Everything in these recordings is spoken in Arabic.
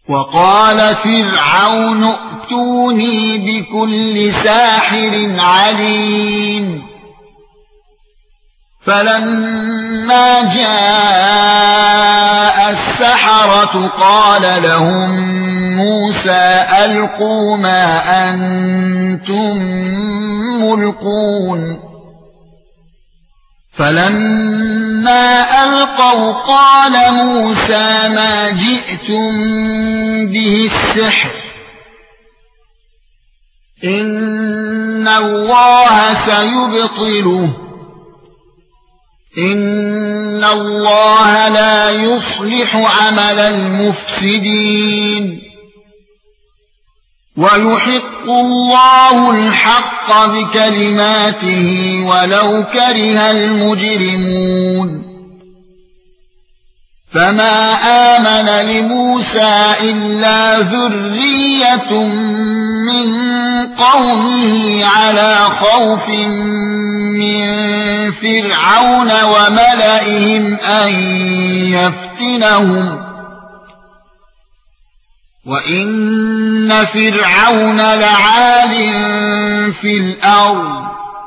وقال فرعون ائتوني بكل ساحر عليم فلما جاء السحرة قال لهم موسى ألقوا ما أنتم ملقون فلما ألقوا قال موسى ما جئتم به السحر إن الله سيبطله إن الله لا يصلح عمل المفسدين ويحق الله الحق بكلماته ولو كره المجرمون فما آمن لموسى إلا ذرية من قومه على خوف من فرعون وملئهم أن يفتنهم وإن فرعون لعال في الأرض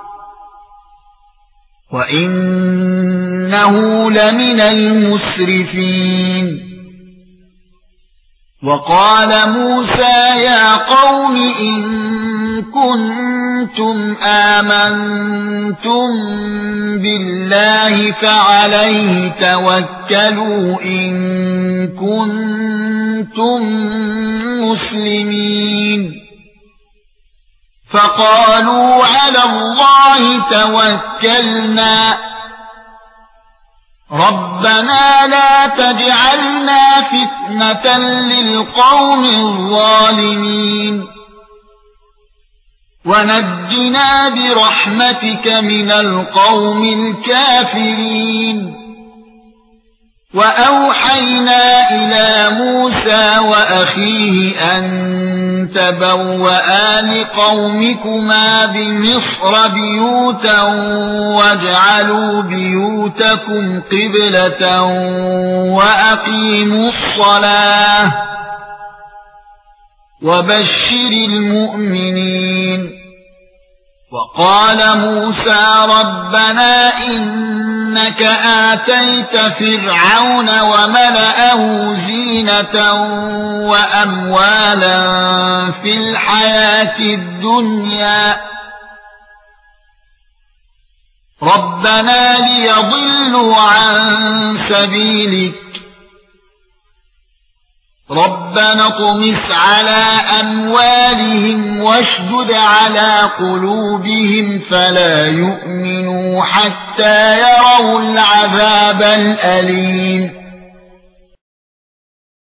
وإنه لمن المسرفين وقال موسى يا قوم إن كنتم آمنتم بالله فعليه توكلوا إن كنتم مسلمين فقالوا على الله توكلنا ربنا لا تجعلنا فتنة للقوم الظالمين ونجنا برحمتك من القوم الكافرين وأوحينا إلى موسى وأخيه أن تبوأ لقومكما بمصر بيوتا واجعلوا بيوتكم قبلة وأقيموا الصلاة وبشر المؤمنين وقال موسى ربنا إنك آتيت فرعون وملأه زينة وأموالا في الحياة الدنيا ربنا ليضلوا عن سبيلك ربنا اطمس على أموالهم واشدد على قلوبهم فلا يؤمنوا حتى يروا العذاب الأليم